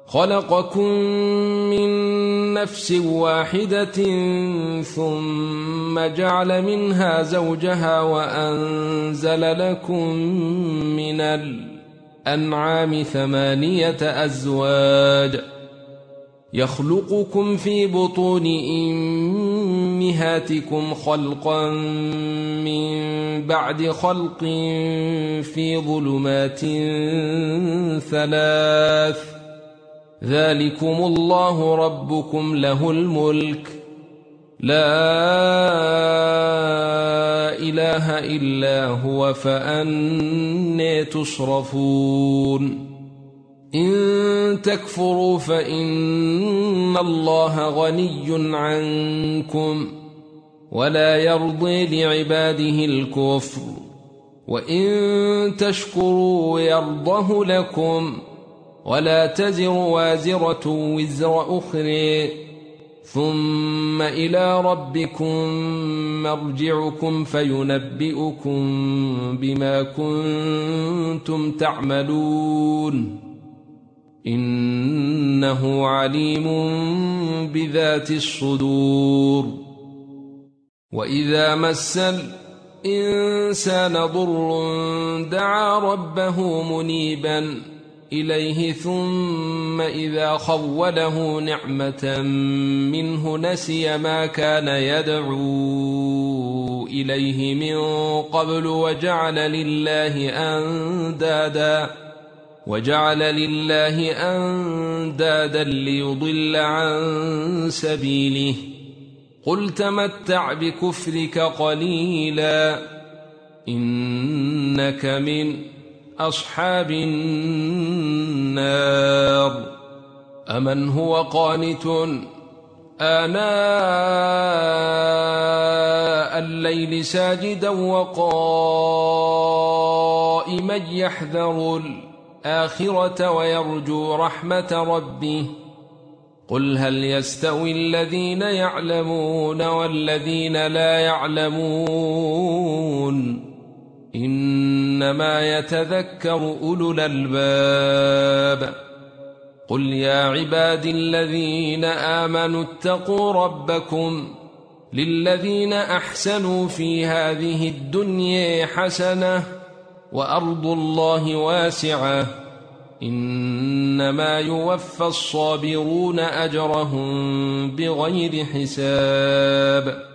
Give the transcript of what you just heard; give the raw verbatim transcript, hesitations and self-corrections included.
خلقكم من نفس واحدة ثم جعل منها زوجها وأنزل لكم من الأنعام ثمانية أزواج يخلقكم في بطون أمهاتكم خلقا من بعد خلق في ظلمات ثلاث ذلكم الله ربكم له الملك لا إله إلا هو فأنى تصرفون إن تكفروا فإن الله غني عنكم ولا يرضي لعباده الكفر وإن تشكروا يرضه لكم ولا تزر وازرة وزر أخرى ثم إلى ربكم مرجعكم فينبئكم بما كنتم تعملون إنه عليم بذات الصدور وإذا مس الإنسان ضر دعا ربه منيبا إليه ثم إذا خوله نعمة منه نسي ما كان يدعو إليه من قبل وجعل لله أندادا وجعل لله أندادا ليضل عن سبيله قل تمتع بكفرك قليلا إنك من أصحاب النار أمن هو قانت آناء الليل ساجدا وقائما يحذر الآخرة ويرجو رحمة ربه قل هل يستوي الذين يعلمون والذين لا يعلمون إنما يتذكر أولو الألباب قل يا عبادي الذين آمنوا اتقوا ربكم للذين أحسنوا في هذه الدنيا حسنة وأرض الله واسعة إنما يوفى الصابرون أجرهم بغير حساب